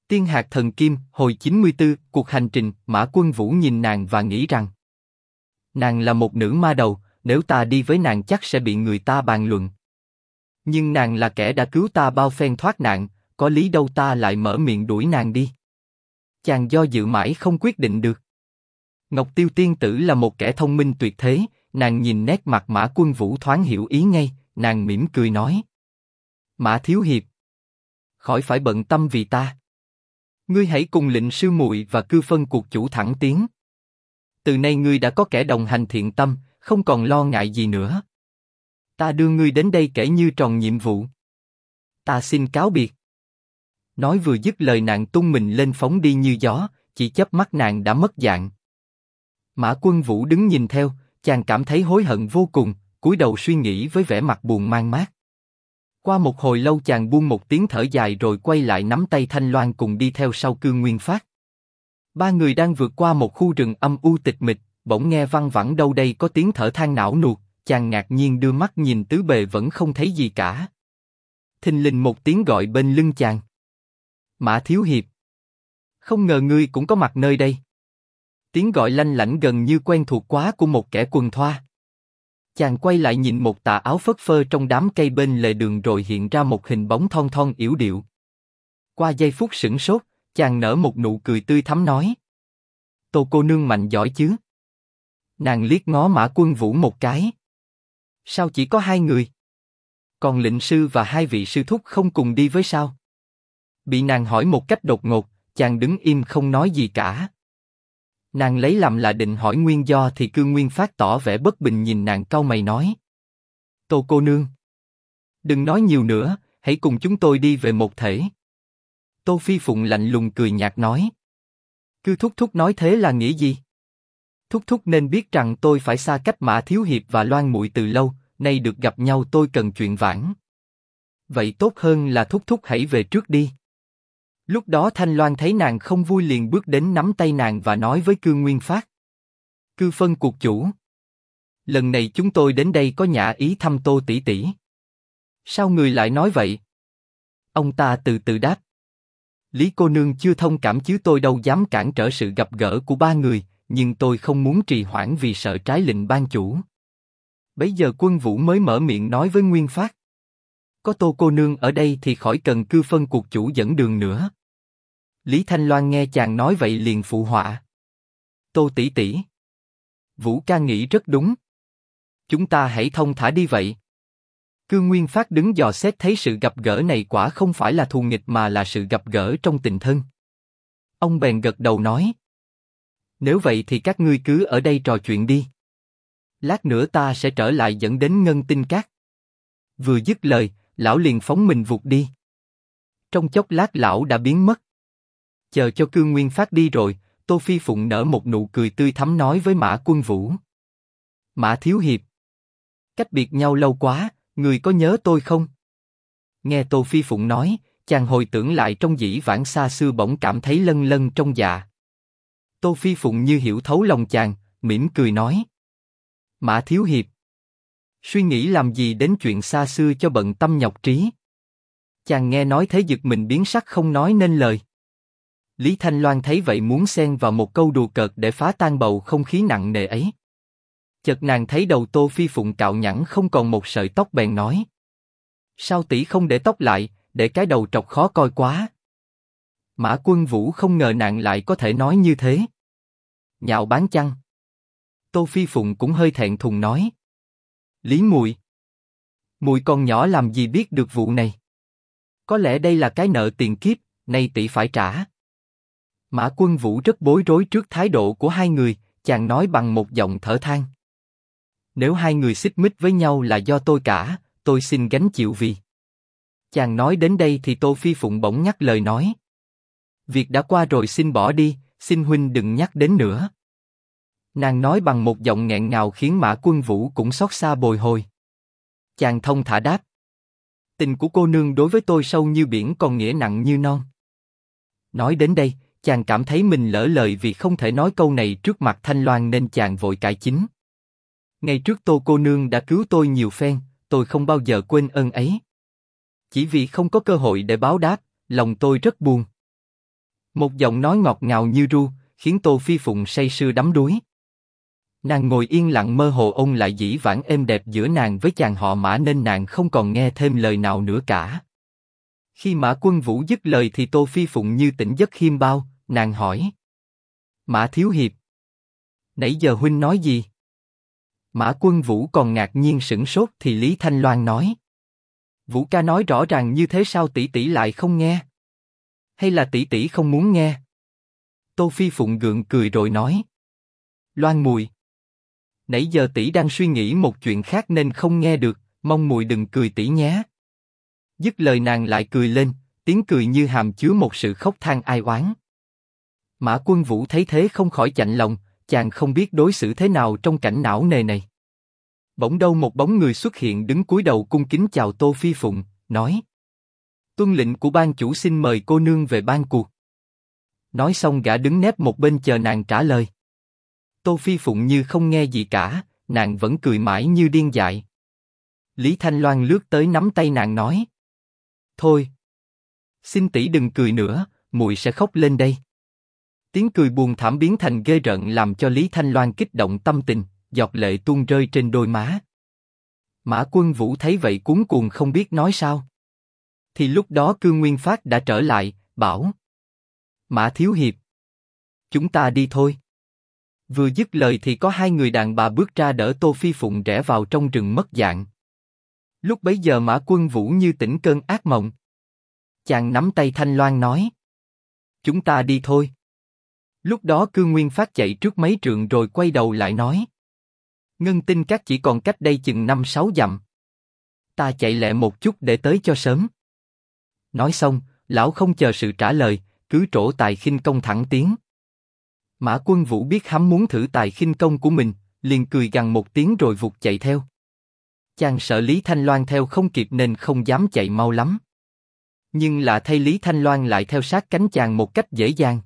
Tiên hạt thần kim, hồi 94, cuộc hành trình. Mã Quân Vũ nhìn nàng và nghĩ rằng nàng là một nữ ma đầu, nếu ta đi với nàng chắc sẽ bị người ta bàn luận. Nhưng nàng là kẻ đã cứu ta bao phen thoát nạn, có lý đâu ta lại mở miệng đuổi nàng đi. Chàng do dự mãi không quyết định được. Ngọc Tiêu tiên tử là một kẻ thông minh tuyệt thế, nàng nhìn nét mặt Mã Quân Vũ thoáng hiểu ý ngay, nàng mỉm cười nói: Mã thiếu hiệp, khỏi phải bận tâm vì ta. Ngươi hãy cùng lệnh sư muội và cư phân cuộc chủ thẳng tiến. Từ nay ngươi đã có kẻ đồng hành thiện tâm, không còn lo ngại gì nữa. Ta đưa ngươi đến đây kể như tròn nhiệm vụ. Ta xin cáo biệt. Nói vừa dứt lời nàng tung mình lên phóng đi như gió, chỉ chớp mắt nàng đã mất dạng. Mã Quân Vũ đứng nhìn theo, chàng cảm thấy hối hận vô cùng, cúi đầu suy nghĩ với vẻ mặt buồn man mác. Qua một hồi lâu chàng buông một tiếng thở dài rồi quay lại nắm tay Thanh Loan cùng đi theo sau Cương Nguyên Phát. Ba người đang vượt qua một khu rừng âm u tịch mịch, bỗng nghe văng vẳng đâu đây có tiếng thở than não nuột, chàng ngạc nhiên đưa mắt nhìn tứ bề vẫn không thấy gì cả. Thình lình một tiếng gọi bên lưng chàng. Mã thiếu hiệp, không ngờ ngươi cũng có mặt nơi đây. Tiếng gọi lanh lảnh gần như quen thuộc quá của một kẻ quần thoa. Chàng quay lại nhìn một tà áo phất phơ trong đám cây bên lề đường rồi hiện ra một hình bóng thon thon yểu điệu. Qua giây phút sửng sốt, chàng nở một nụ cười tươi thắm nói: Tô cô nương mạnh giỏi chứ? Nàng liếc ngó Mã Quân Vũ một cái. Sao chỉ có hai người? Còn lệnh sư và hai vị sư thúc không cùng đi với sao? Bị nàng hỏi một cách đột ngột, chàng đứng im không nói gì cả. Nàng lấy làm là định hỏi nguyên do thì Cương Nguyên Phát tỏ vẻ bất bình nhìn nàng cau mày nói: Tô cô nương, đừng nói nhiều nữa, hãy cùng chúng tôi đi về một thể. Tô Phi Phụng lạnh lùng cười nhạt nói: Cư thúc thúc nói thế là nghĩa gì? Thúc thúc nên biết rằng tôi phải xa cách Mã thiếu hiệp và Loan muội từ lâu, nay được gặp nhau tôi cần chuyện vãn. Vậy tốt hơn là thúc thúc hãy về trước đi. Lúc đó Thanh Loan thấy nàng không vui liền bước đến nắm tay nàng và nói với Cương Nguyên Phát: Cư phân cuộc chủ, lần này chúng tôi đến đây có nhã ý thăm Tô tỷ tỷ. Sao người lại nói vậy? Ông ta từ từ đáp: Lý cô nương chưa thông cảm chứ tôi đâu dám cản trở sự gặp gỡ của ba người, nhưng tôi không muốn trì hoãn vì sợ trái lệnh ban chủ. Bấy giờ Quân Vũ mới mở miệng nói với Nguyên Phát: Có Tô cô nương ở đây thì khỏi cần cư phân cuộc chủ dẫn đường nữa. Lý Thanh Loan nghe chàng nói vậy liền phụ họa: Tô tỷ tỷ, Vũ ca nghĩ rất đúng. Chúng ta hãy thông thả đi vậy. Cương Nguyên Phát đứng dò xét thấy sự gặp gỡ này quả không phải là thù nghịch mà là sự gặp gỡ trong tình thân. Ông bèn gật đầu nói: Nếu vậy thì các ngươi cứ ở đây trò chuyện đi. Lát nữa ta sẽ trở lại dẫn đến Ngân Tinh Các. Vừa dứt lời, lão liền phóng mình vụt đi. Trong chốc lát lão đã biến mất. Chờ cho Cương Nguyên Phát đi rồi, Tô Phi Phụng nở một nụ cười tươi thắm nói với Mã Quân Vũ: Mã thiếu hiệp, cách biệt nhau lâu quá, người có nhớ tôi không? Nghe Tô Phi Phụng nói, chàng hồi tưởng lại trong dĩ vãng xa xưa bỗng cảm thấy lân lân trong dạ. Tô Phi Phụng như hiểu thấu lòng chàng, mỉm cười nói: Mã thiếu hiệp, suy nghĩ làm gì đến chuyện xa xưa cho bận tâm nhọc trí. Chàng nghe nói thế giật mình biến sắc không nói nên lời. Lý Thanh Loan thấy vậy muốn xen vào một câu đùa cợt để phá tan bầu không khí nặng nề ấy. Chợt nàng thấy đầu Tô Phi Phụng cạo nhẵn không còn một sợi tóc bèn nói: Sao tỷ không để tóc lại, để cái đầu trọc khó coi quá. Mã Quân Vũ không ngờ nàng lại có thể nói như thế. Nhạo báng chăng? Tô Phi Phụng cũng hơi thẹn thùng nói: Lý muội, muội còn nhỏ làm gì biết được vụ này. Có lẽ đây là cái nợ tiền kiếp, nay tỷ phải trả. Mã Quân Vũ rất bối rối trước thái độ của hai người, chàng nói bằng một giọng thở than: Nếu hai người xích mích với nhau là do tôi cả, tôi xin gánh chịu vì. Chàng nói đến đây thì Tô Phi Phụng bỗng nhắc lời nói: Việc đã qua rồi xin bỏ đi, xin huynh đừng nhắc đến nữa. Nàng nói bằng một giọng nghẹn ngào khiến Mã Quân Vũ cũng xót xa bồi hồi. Chàng thông thả đáp: Tình của cô nương đối với tôi sâu như biển còn nghĩa nặng như non. Nói đến đây, chàng cảm thấy mình lỡ lời vì không thể nói câu này trước mặt Thanh Loan nên chàng vội cải chính: Ngày trước Tô cô nương đã cứu tôi nhiều phen, tôi không bao giờ quên ơn ấy. Chỉ vì không có cơ hội để báo đáp, lòng tôi rất buồn. Một giọng nói ngọt ngào như ru, khiến Tô Phi Phụng say sưa đắm đuối. Nàng ngồi yên lặng mơ hồ ôn lại dĩ vãng êm đẹp giữa nàng với chàng họ Mã nên nàng không còn nghe thêm lời nào nữa cả. Khi Mã Quân Vũ dứt lời thì Tô Phi Phụng như tỉnh giấc khiêm bao, nàng hỏi. Mã Thiếu Hiệp, nãy giờ huynh nói gì? Mã Quân Vũ còn ngạc nhiên sửng sốt thì Lý Thanh Loan nói. Vũ ca nói rõ ràng như thế sao tỷ tỷ lại không nghe? Hay là tỷ tỷ không muốn nghe? Tô Phi Phụng gượng cười rồi nói. Loan mùi, nãy giờ tỷ đang suy nghĩ một chuyện khác nên không nghe được, mong mùi đừng cười tỷ nhé. Dứt lời nàng lại cười lên, tiếng cười như hàm chứa một sự khóc than ai oán. Mã Quân Vũ thấy thế không khỏi chạnh lòng, chàng không biết đối xử thế nào trong cảnh não nề này. Bỗng đâu một bóng người xuất hiện đứng cúi đầu cung kính chào Tô Phi Phụng, nói: Tuân lệnh của ban chủ xin mời cô nương về ban cuộc. Nói xong gã đứng nép một bên chờ nàng trả lời. Tô Phi Phụng như không nghe gì cả, nàng vẫn cười mãi như điên dại. Lý Thanh Loan lướt tới nắm tay nàng nói: Thôi, xin tỷ đừng cười nữa, muội sẽ khóc lên đây. Tiếng cười buồn thảm biến thành ghê rợn làm cho Lý Thanh Loan kích động tâm tình, giọt lệ tuôn rơi trên đôi má. Mã Quân Vũ thấy vậy cuống cuồng không biết nói sao. Thì lúc đó Cương Nguyên Phát đã trở lại, bảo: Mã Thiếu Hiệp, chúng ta đi thôi. Vừa dứt lời thì có hai người đàn bà bước ra đỡ Tô Phi Phụng rẽ vào trong rừng mất dạng. Lúc bấy giờ Mã Quân Vũ như tỉnh cơn ác mộng. Chàng nắm tay Thanh Loan nói: Chúng ta đi thôi. Lúc đó Cương Nguyên Phát chạy trước mấy trượng rồi quay đầu lại nói: Ngân Tinh Các chỉ còn cách đây chừng 5-6 dặm. Ta chạy lẹ một chút để tới cho sớm. Nói xong, lão không chờ sự trả lời, cứ trổ tài khinh công thẳng tiến. Mã Quân Vũ biết hắn muốn thử tài khinh công của mình, liền cười gằn một tiếng rồi vụt chạy theo. Chàng sợ Lý Thanh Loan theo không kịp nên không dám chạy mau lắm. Nhưng lạ thay Lý Thanh Loan lại theo sát cánh chàng một cách dễ dàng.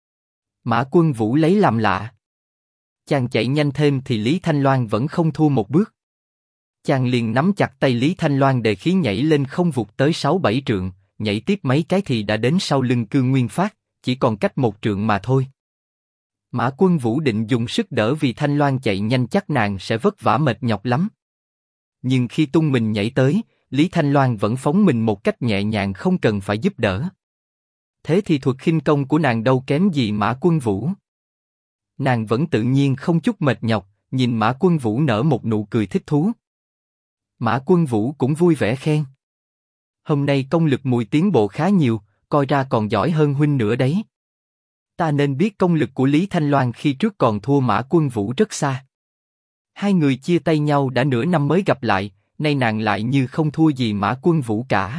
Mã Quân Vũ lấy làm lạ. Chàng chạy nhanh thêm thì Lý Thanh Loan vẫn không thua một bước. Chàng liền nắm chặt tay Lý Thanh Loan để khí nhảy lên không vụt tới 6-7 trượng, nhảy tiếp mấy cái thì đã đến sau lưng Cương Nguyên Phát, chỉ còn cách 1 trượng mà thôi. Mã Quân Vũ định dùng sức đỡ vì Thanh Loan chạy nhanh chắc nàng sẽ vất vả mệt nhọc lắm. Nhưng khi tung mình nhảy tới, Lý Thanh Loan vẫn phóng mình một cách nhẹ nhàng không cần phải giúp đỡ. Thế thì thuật khinh công của nàng đâu kém gì Mã Quân Vũ. Nàng vẫn tự nhiên không chút mệt nhọc, nhìn Mã Quân Vũ nở một nụ cười thích thú. Mã Quân Vũ cũng vui vẻ khen: Hôm nay công lực mùi tiến bộ khá nhiều, coi ra còn giỏi hơn huynh nữa đấy. Ta nên biết công lực của Lý Thanh Loan khi trước còn thua Mã Quân Vũ rất xa. Hai người chia tay nhau đã nửa năm mới gặp lại, nay nàng lại như không thua gì Mã Quân Vũ cả.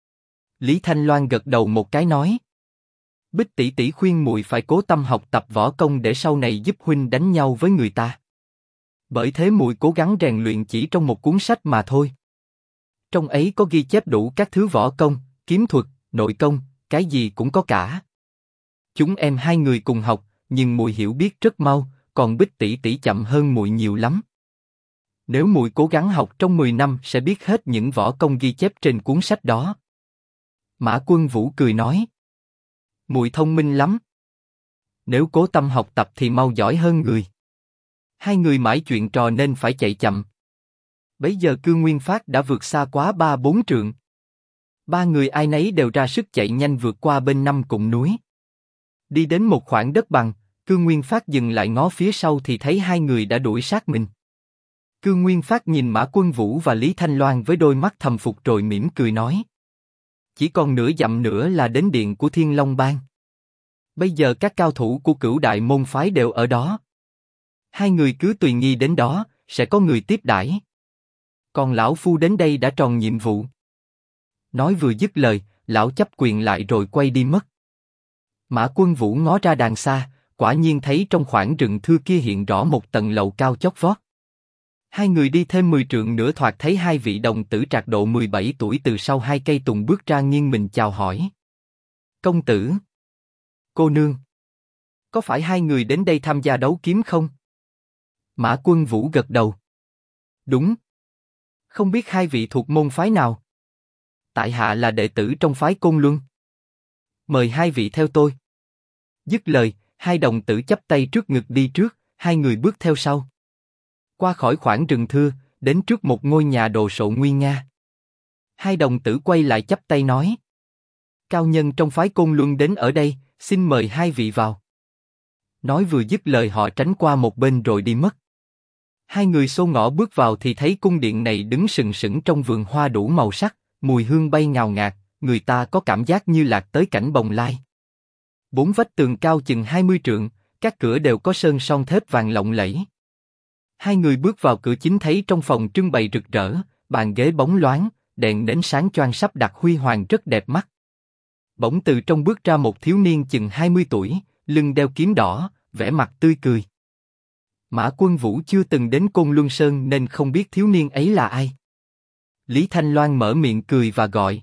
Lý Thanh Loan gật đầu một cái nói: Bích tỷ tỷ khuyên muội phải cố tâm học tập võ công để sau này giúp huynh đánh nhau với người ta. Bởi thế muội cố gắng rèn luyện chỉ trong một cuốn sách mà thôi. Trong ấy có ghi chép đủ các thứ võ công, kiếm thuật, nội công, cái gì cũng có cả. Chúng em hai người cùng học, nhưng muội hiểu biết rất mau, còn Bích tỷ tỷ chậm hơn muội nhiều lắm. Nếu muội cố gắng học trong 10 năm sẽ biết hết những võ công ghi chép trên cuốn sách đó. Mã Quân Vũ cười nói: Muội thông minh lắm. Nếu cố tâm học tập thì mau giỏi hơn người. Hai người mãi chuyện trò nên phải chạy chậm. Bấy giờ Cương Nguyên Phát đã vượt xa quá 3-4 trượng. Ba người ai nấy đều ra sức chạy nhanh vượt qua bên 5 cụm núi. Đi đến một khoảng đất bằng, Cương Nguyên Phát dừng lại ngó phía sau thì thấy hai người đã đuổi sát mình. Cương Nguyên Phát nhìn Mã Quân Vũ và Lý Thanh Loan với đôi mắt thầm phục rồi mỉm cười nói: Chỉ còn nửa dặm nữa là đến điện của Thiên Long Bang. Bây giờ các cao thủ của Cửu Đại môn phái đều ở đó. Hai người cứ tùy nghi đến đó, sẽ có người tiếp đãi. Còn lão phu đến đây đã tròn nhiệm vụ. Nói vừa dứt lời, lão chắp quyền lại rồi quay đi mất. Mã Quân Vũ ngó ra đàng xa, quả nhiên thấy trong khoảng rừng thưa kia hiện rõ một tầng lầu cao chót vót. Hai người đi thêm 10 trượng nữa thoạt thấy hai vị đồng tử trạc độ 17 tuổi từ sau hai cây tùng bước ra nghiêng mình chào hỏi. Công tử, cô nương, có phải hai người đến đây tham gia đấu kiếm không? Mã Quân Vũ gật đầu. Đúng. Không biết hai vị thuộc môn phái nào? Tại hạ là đệ tử trong phái Côn Luân. Mời hai vị theo tôi. Dứt lời, hai đồng tử chắp tay trước ngực đi trước, hai người bước theo sau. Qua khỏi khoảng rừng thưa, đến trước một ngôi nhà đồ sộ nguy nga. Hai đồng tử quay lại chắp tay nói: cao nhân trong phái Côn Luân đến ở đây, xin mời hai vị vào. Nói vừa dứt lời họ tránh qua một bên rồi đi mất. Hai người xô ngõ bước vào thì thấy cung điện này đứng sừng sững trong vườn hoa đủ màu sắc, mùi hương bay ngào ngạt, người ta có cảm giác như lạc tới cảnh bồng lai. Bốn vách tường cao chừng 20 trượng, các cửa đều có sơn son thép vàng lộng lẫy. Hai người bước vào cửa chính thấy trong phòng trưng bày rực rỡ, bàn ghế bóng loáng, đèn nến sáng choang sắp đặt huy hoàng rất đẹp mắt. Bỗng từ trong bước ra một thiếu niên chừng 20 tuổi, lưng đeo kiếm đỏ, vẻ mặt tươi cười. Mã Quân Vũ chưa từng đến Côn Luân Sơn nên không biết thiếu niên ấy là ai. Lý Thanh Loan mở miệng cười và gọi: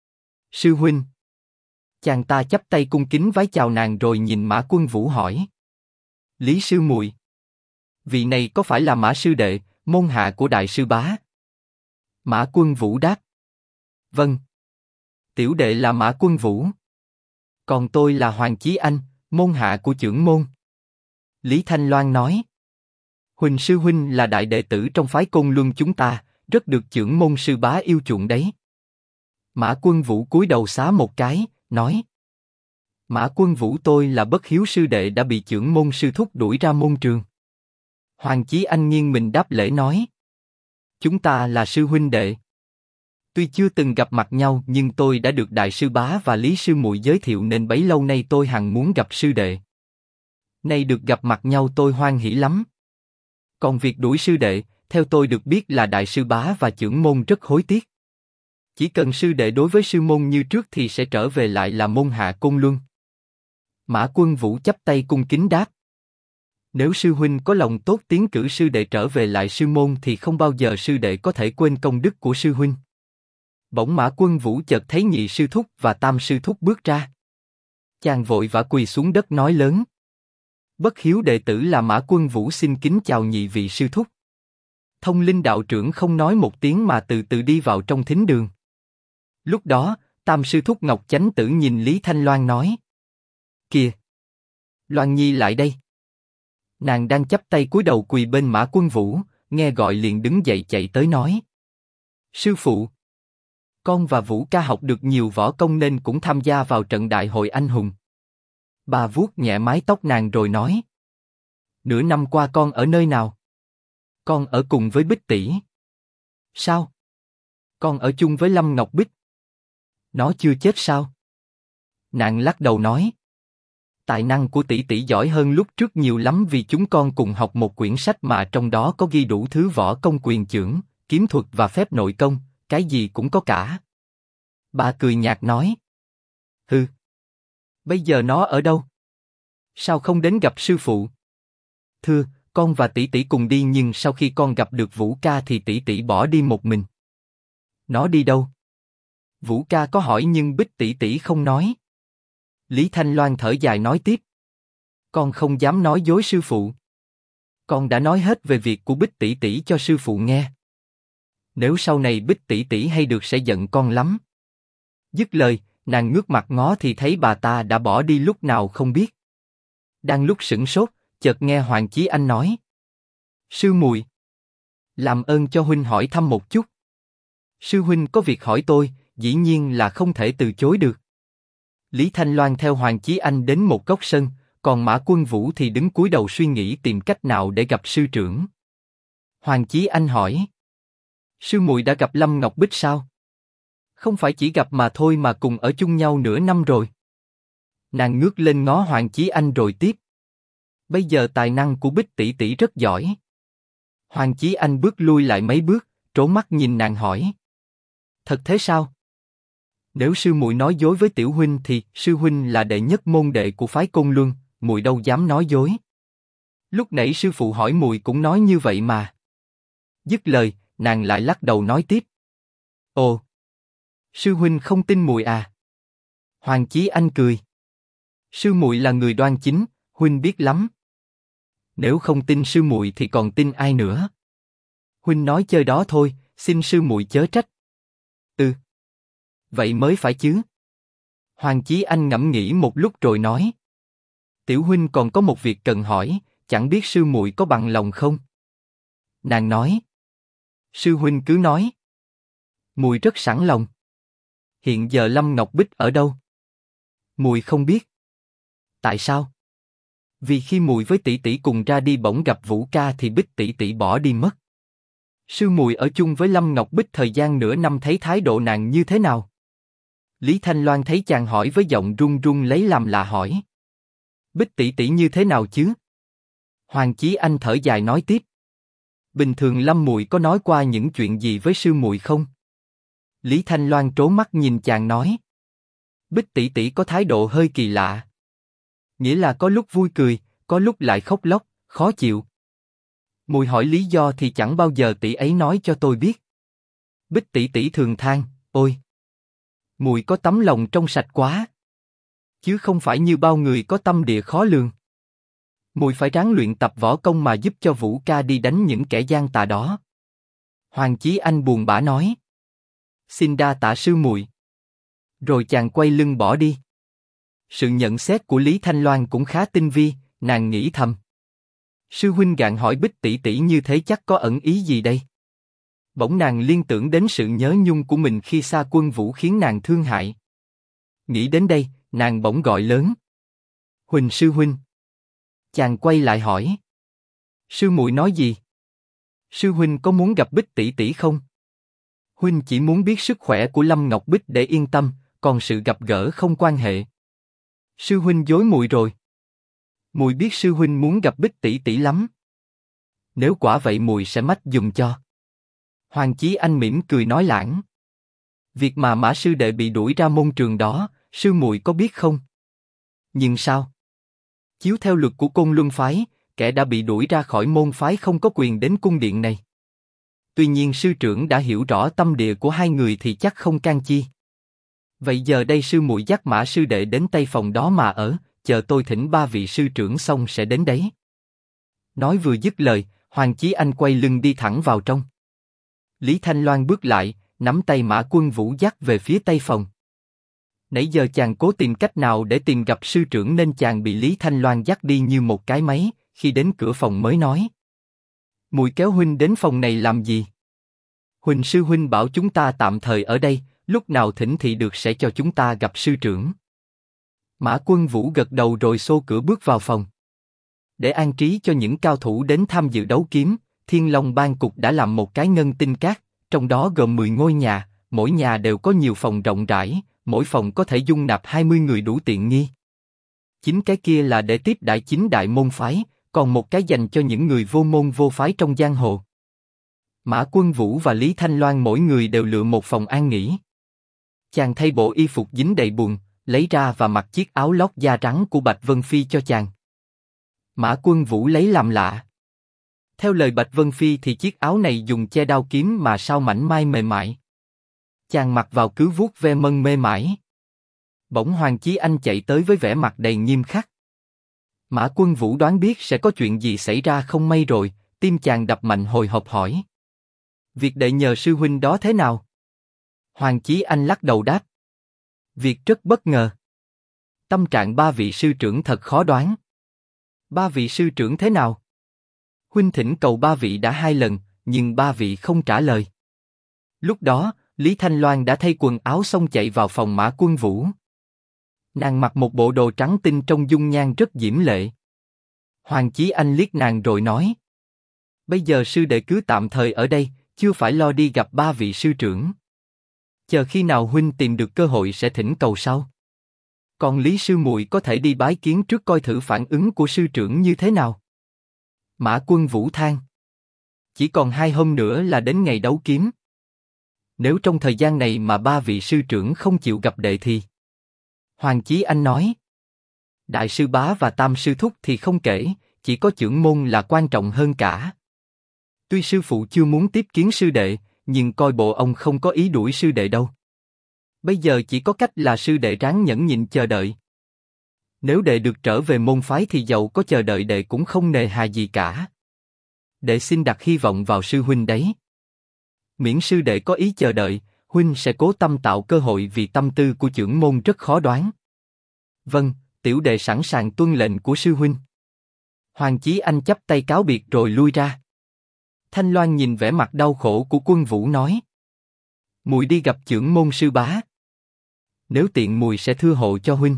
sư huynh. Chàng ta chắp tay cung kính vái chào nàng rồi nhìn Mã Quân Vũ hỏi: Lý sư muội, vị này có phải là Mã sư đệ, môn hạ của đại sư bá? Mã Quân Vũ đáp: vâng. Tiểu đệ là Mã Quân Vũ. Còn tôi là Hoàng Chí Anh, môn hạ của trưởng môn. Lý Thanh Loan nói: Huỳnh sư huynh là đại đệ tử trong phái Côn Luân chúng ta, rất được trưởng môn sư bá yêu chuộng đấy. Mã Quân Vũ cúi đầu xá một cái, nói: Mã Quân Vũ tôi là bất hiếu sư đệ đã bị trưởng môn sư thúc đuổi ra môn trường. Hoàng Chí Anh nghiêng mình đáp lễ nói: chúng ta là sư huynh đệ. Tuy chưa từng gặp mặt nhau nhưng tôi đã được đại sư bá và Lý sư muội giới thiệu nên bấy lâu nay tôi hằng muốn gặp sư đệ. Nay được gặp mặt nhau tôi hoan hỉ lắm. Còn việc đuổi sư đệ, theo tôi được biết là đại sư bá và trưởng môn rất hối tiếc. Chỉ cần sư đệ đối với sư môn như trước thì sẽ trở về lại là môn hạ Côn Luân. Mã Quân Vũ chắp tay cung kính đáp: nếu sư huynh có lòng tốt tiến cử sư đệ trở về lại sư môn thì không bao giờ sư đệ có thể quên công đức của sư huynh. Bỗng Mã Quân Vũ chợt thấy nhị sư thúc và tam sư thúc bước ra. Chàng vội vã quỳ xuống đất nói lớn: bất hiếu đệ tử là Mã Quân Vũ xin kính chào nhị vị sư thúc. Thông Linh đạo trưởng không nói một tiếng mà từ từ đi vào trong thính đường. Lúc đó, tam sư thúc Ngọc Chánh Tử nhìn Lý Thanh Loan nói: kìa, Loan Nhi lại đây. Nàng đang chắp tay cúi đầu quỳ bên Mã Quân Vũ, nghe gọi liền đứng dậy chạy tới nói: sư phụ, con và Vũ ca học được nhiều võ công nên cũng tham gia vào trận đại hội anh hùng. Bà vuốt nhẹ mái tóc nàng rồi nói: nửa năm qua con ở nơi nào? Con ở cùng với Bích tỷ. Sao? Con ở chung với Lâm Ngọc Bích. Nó chưa chết sao? Nàng lắc đầu nói: tài năng của tỷ tỷ giỏi hơn lúc trước nhiều lắm vì chúng con cùng học một quyển sách mà trong đó có ghi đủ thứ võ công quyền chưởng, kiếm thuật và phép nội công, cái gì cũng có cả. Bà cười nhạt nói: hừ, bây giờ nó ở đâu? Sao không đến gặp sư phụ? Thưa, con và tỷ tỷ cùng đi nhưng sau khi con gặp được Vũ ca thì tỷ tỷ bỏ đi một mình. Nó đi đâu? Vũ ca có hỏi nhưng Bích tỷ tỷ không nói. Lý Thanh Loan thở dài nói tiếp: con không dám nói dối sư phụ. Con đã nói hết về việc của Bích tỷ tỷ cho sư phụ nghe. Nếu sau này Bích tỷ tỷ hay được sẽ giận con lắm. Dứt lời, nàng ngước mặt ngó thì thấy bà ta đã bỏ đi lúc nào không biết. Đang lúc sửng sốt, chợt nghe Hoàng Chí Anh nói: sư muội, làm ơn cho huynh hỏi thăm một chút. Sư huynh có việc hỏi tôi, dĩ nhiên là không thể từ chối được. Lý Thanh Loan theo Hoàng Chí Anh đến một góc sân, còn Mã Quân Vũ thì đứng cúi đầu suy nghĩ tìm cách nào để gặp sư trưởng. Hoàng Chí Anh hỏi: sư muội đã gặp Lâm Ngọc Bích sao? Không phải chỉ gặp mà thôi mà cùng ở chung nhau nửa năm rồi. Nàng ngước lên ngó Hoàng Chí Anh rồi tiếp: bây giờ tài năng của Bích tỷ tỷ rất giỏi. Hoàng Chí Anh bước lui lại mấy bước, trố mắt nhìn nàng hỏi: thật thế sao? Nếu sư muội nói dối với tiểu huynh thì sư huynh là đệ nhất môn đệ của phái Côn Luân, muội đâu dám nói dối. Lúc nãy sư phụ hỏi muội cũng nói như vậy mà. Dứt lời, nàng lại lắc đầu nói tiếp: ồ, sư huynh không tin muội à? Hoàng Chí Anh cười: sư muội là người đoan chính, huynh biết lắm. Nếu không tin sư muội thì còn tin ai nữa? Huynh nói chơi đó thôi, xin sư muội chớ trách. Ừ, vậy mới phải chứ. Hoàng Chí Anh ngẫm nghĩ một lúc rồi nói: Tiểu huynh còn có một việc cần hỏi, chẳng biết sư muội có bằng lòng không? Nàng nói. Sư huynh cứ nói. Muội rất sẵn lòng. Hiện giờ Lâm Ngọc Bích ở đâu? Muội không biết. Tại sao? Vì khi muội với tỷ tỷ cùng ra đi bỗng gặp Vũ ca thì Bích tỷ tỷ bỏ đi mất. Sư muội ở chung với Lâm Ngọc Bích thời gian nửa năm, thấy thái độ nàng như thế nào? Lý Thanh Loan thấy chàng hỏi với giọng run run lấy làm lạ hỏi. Bích tỷ tỷ như thế nào chứ? Hoàng Chí Anh thở dài nói tiếp. Bình thường Lâm muội có nói qua những chuyện gì với sư muội không? Lý Thanh Loan trố mắt nhìn chàng nói. Bích tỷ tỷ có thái độ hơi kỳ lạ. Nghĩa là có lúc vui cười, có lúc lại khóc lóc, khó chịu. Muội hỏi lý do thì chẳng bao giờ tỷ ấy nói cho tôi biết. Bích tỷ tỷ thường than, ôi, muội có tấm lòng trong sạch quá, chứ không phải như bao người có tâm địa khó lường. Muội phải ráng luyện tập võ công mà giúp cho Vũ ca đi đánh những kẻ gian tà đó. Hoàng Chí Anh buồn bã nói. Xin đa tạ sư muội. Rồi chàng quay lưng bỏ đi. Sự nhận xét của Lý Thanh Loan cũng khá tinh vi, nàng nghĩ thầm. Sư huynh gạn hỏi Bích tỷ tỷ như thế chắc có ẩn ý gì đây? Bỗng nàng liên tưởng đến sự nhớ nhung của mình khi xa quân Vũ khiến nàng thương hại. Nghĩ đến đây, nàng bỗng gọi lớn. Huỳnh sư huynh. Chàng quay lại hỏi. Sư muội nói gì? Sư huynh có muốn gặp Bích tỷ tỷ không? Huynh chỉ muốn biết sức khỏe của Lâm Ngọc Bích để yên tâm, còn sự gặp gỡ không quan hệ. Sư huynh dối muội rồi. Muội biết sư huynh muốn gặp Bích tỷ tỷ lắm. Nếu quả vậy muội sẽ mách giùm cho. Hoàng Chí Anh mỉm cười nói lãng. Việc mà Mã sư đệ bị đuổi ra môn trường đó, sư muội có biết không? Nhưng sao? Chiếu theo luật của Côn Luân phái, kẻ đã bị đuổi ra khỏi môn phái không có quyền đến cung điện này. Tuy nhiên sư trưởng đã hiểu rõ tâm địa của hai người thì chắc không can chi. Vậy giờ đây sư muội dắt Mã sư đệ đến Tây phòng đó mà ở, chờ tôi thỉnh ba vị sư trưởng xong sẽ đến đấy. Nói vừa dứt lời, Hoàng Chí Anh quay lưng đi thẳng vào trong. Lý Thanh Loan bước lại, nắm tay Mã Quân Vũ dắt về phía Tây phòng. Nãy giờ chàng cố tìm cách nào để tìm gặp sư trưởng nên chàng bị Lý Thanh Loan dắt đi như một cái máy, khi đến cửa phòng mới nói. Muội kéo huynh đến phòng này làm gì? Huỳnh sư huynh bảo chúng ta tạm thời ở đây, lúc nào thỉnh thị được sẽ cho chúng ta gặp sư trưởng. Mã Quân Vũ gật đầu rồi xô cửa bước vào phòng. Để an trí cho những cao thủ đến tham dự đấu kiếm, Thiên Long Bang cục đã làm một cái ngân tinh cát, trong đó gồm 10 ngôi nhà, mỗi nhà đều có nhiều phòng rộng rãi, mỗi phòng có thể dung nạp 20 người đủ tiện nghi. 9 cái kia là để tiếp đãi 9 đại môn phái, còn một cái dành cho những người vô môn vô phái trong giang hồ. Mã Quân Vũ và Lý Thanh Loan mỗi người đều lựa một phòng an nghỉ. Chàng thay bộ y phục dính đầy bùn, lấy ra và mặc chiếc áo lót da trắng của Bạch Vân Phi cho chàng. Mã Quân Vũ lấy làm lạ. Theo lời Bạch Vân Phi thì chiếc áo này dùng che đao kiếm mà sao mảnh mai mềm mại. Chàng mặc vào cứ vuốt ve mân mê mải. Bỗng Hoàng Chí Anh chạy tới với vẻ mặt đầy nghiêm khắc. Mã Quân Vũ đoán biết sẽ có chuyện gì xảy ra không may rồi, tim chàng đập mạnh hồi hộp hỏi. Việc đệ nhờ sư huynh đó thế nào? Hoàng Chí Anh lắc đầu đáp. Việc rất bất ngờ. Tâm trạng ba vị sư trưởng thật khó đoán. Ba vị sư trưởng thế nào? Huynh thỉnh cầu ba vị đã 2 lần, nhưng ba vị không trả lời. Lúc đó, Lý Thanh Loan đã thay quần áo xong chạy vào phòng Mã Quân Vũ. Nàng mặc một bộ đồ trắng tinh trong dung nhan rất diễm lệ. Hoàng Chí Anh liếc nàng rồi nói. Bây giờ sư đệ cứ tạm thời ở đây, chưa phải lo đi gặp ba vị sư trưởng. Chờ khi nào huynh tìm được cơ hội sẽ thỉnh cầu sau. Còn Lý sư muội có thể đi bái kiến trước coi thử phản ứng của sư trưởng như thế nào. Mã Quân Vũ than. Chỉ còn 2 hôm nữa là đến ngày đấu kiếm. Nếu trong thời gian này mà ba vị sư trưởng không chịu gặp đệ thì... Hoàng Chí Anh nói. Đại sư bá và tam sư thúc thì không kể, chỉ có chưởng môn là quan trọng hơn cả. Tuy sư phụ chưa muốn tiếp kiến sư đệ, nhưng coi bộ ông không có ý đuổi sư đệ đâu. Bây giờ chỉ có cách là sư đệ ráng nhẫn nhịn chờ đợi. Nếu đệ được trở về môn phái thì dầu có chờ đợi đệ cũng không nề hà gì cả. Đệ xin đặt hy vọng vào sư huynh đấy. Miễn sư đệ có ý chờ đợi, huynh sẽ cố tâm tạo cơ hội vì tâm tư của chưởng môn rất khó đoán. Vâng, tiểu đệ sẵn sàng tuân lệnh của sư huynh. Hoàng Chí Anh chắp tay cáo biệt rồi lui ra. Thanh Loan nhìn vẻ mặt đau khổ của Quân Vũ nói: muội đi gặp chưởng môn sư bá. Nếu tiện muội sẽ thưa hộ cho huynh.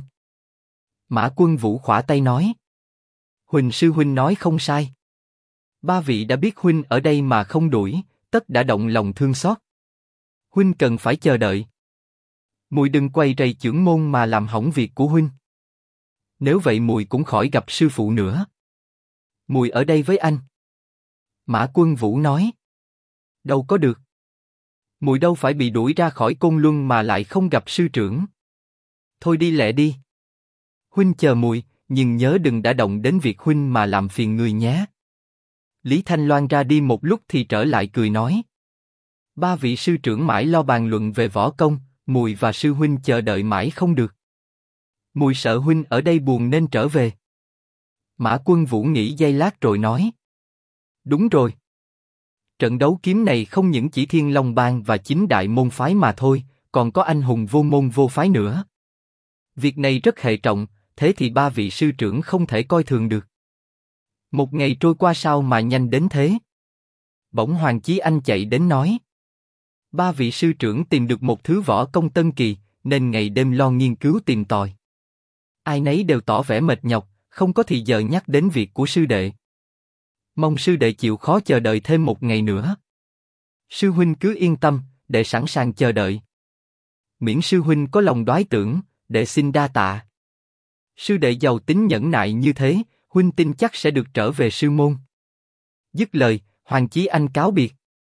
Mã Quân Vũ khỏa tay nói: Huỳnh sư huynh nói không sai. Ba vị đã biết huynh ở đây mà không đuổi, tất đã động lòng thương xót. Huynh cần phải chờ đợi. Muội đừng quay rầy chưởng môn mà làm hỏng việc của huynh. Nếu vậy muội cũng khỏi gặp sư phụ nữa. Muội ở đây với anh. Mã Quân Vũ nói: đâu có được. Muội đâu phải bị đuổi ra khỏi Côn Luân mà lại không gặp sư trưởng. Thôi đi lẹ đi. Huynh chờ muội, nhưng nhớ đừng đã động đến việc huynh mà làm phiền người nhé. Lý Thanh Loan ra đi một lúc thì trở lại cười nói: ba vị sư trưởng mãi lo bàn luận về võ công, muội và sư huynh chờ đợi mãi không được. Muội sợ huynh ở đây buồn nên trở về. Mã Quân Vũ nghĩ giây lát rồi nói: đúng rồi. Trận đấu kiếm này không những chỉ Thiên Long Bang và chính đại môn phái mà thôi, còn có anh hùng vô môn vô phái nữa. Việc này rất hệ trọng, thế thì ba vị sư trưởng không thể coi thường được. Một ngày trôi qua sao mà nhanh đến thế? Bỗng Hoàng Chí Anh chạy đến nói: ba vị sư trưởng tìm được một thứ võ công tân kỳ, nên ngày đêm lo nghiên cứu tìm tòi. Ai nấy đều tỏ vẻ mệt nhọc, không có thì giờ nhắc đến việc của sư đệ. Mong sư đệ chịu khó chờ đợi thêm một ngày nữa. Sư huynh cứ yên tâm, đệ sẵn sàng chờ đợi. Miễn sư huynh có lòng đoái tưởng, đệ xin đa tạ. Sư đệ giàu tính nhẫn nại như thế, huynh tin chắc sẽ được trở về sư môn. Dứt lời, Hoàng Chí Anh cáo biệt.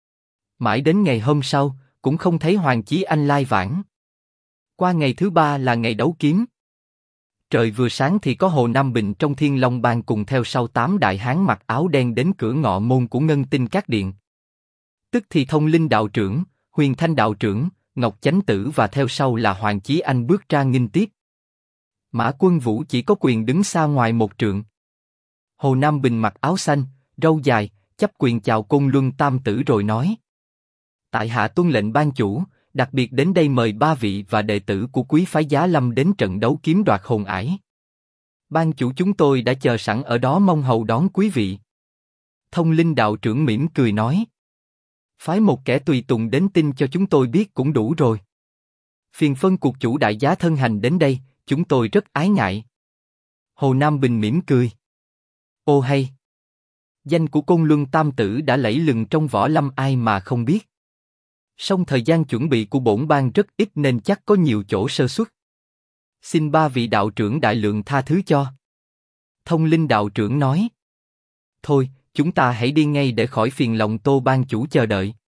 Mãi đến ngày hôm sau, cũng không thấy Hoàng Chí Anh lai vãng. Qua ngày thứ ba là ngày đấu kiếm. Trời vừa sáng thì có Hồ Nam Bình trong Thiên Long Bang cùng theo sau 8 đại hán mặc áo đen đến cửa ngọ môn của Ngân Tinh Các Điện. Tức thì Thông Linh đạo trưởng, Huyền Thanh đạo trưởng, Ngọc Chánh Tử và theo sau là Hoàng Chí Anh bước ra nghênh tiếp. Mã Quân Vũ chỉ có quyền đứng xa ngoài một trượng. Hồ Nam Bình mặc áo xanh, râu dài, chắp quyền chào Côn Luân Tam Tử rồi nói: tại hạ tuân lệnh ban chủ, đặc biệt đến đây mời ba vị và đệ tử của quý phái Giá Lâm đến trận đấu kiếm đoạt hồn ải. Ban chủ chúng tôi đã chờ sẵn ở đó mong hầu đón quý vị. Thông Linh đạo trưởng mỉm cười nói: phái một kẻ tùy tùng đến tin cho chúng tôi biết cũng đủ rồi. Phiền phân cuộc chủ đại giá thân hành đến đây, chúng tôi rất ái ngại. Hồ Nam Bình mỉm cười: ô hay. Danh của Côn Luân Tam Tử đã lẫy lừng trong võ lâm ai mà không biết. Song thời gian chuẩn bị của bổn bang rất ít nên chắc có nhiều chỗ sơ suất. Xin ba vị đạo trưởng đại lượng tha thứ cho. Thông Linh đạo trưởng nói: thôi, chúng ta hãy đi ngay để khỏi phiền lòng Tô ban chủ chờ đợi.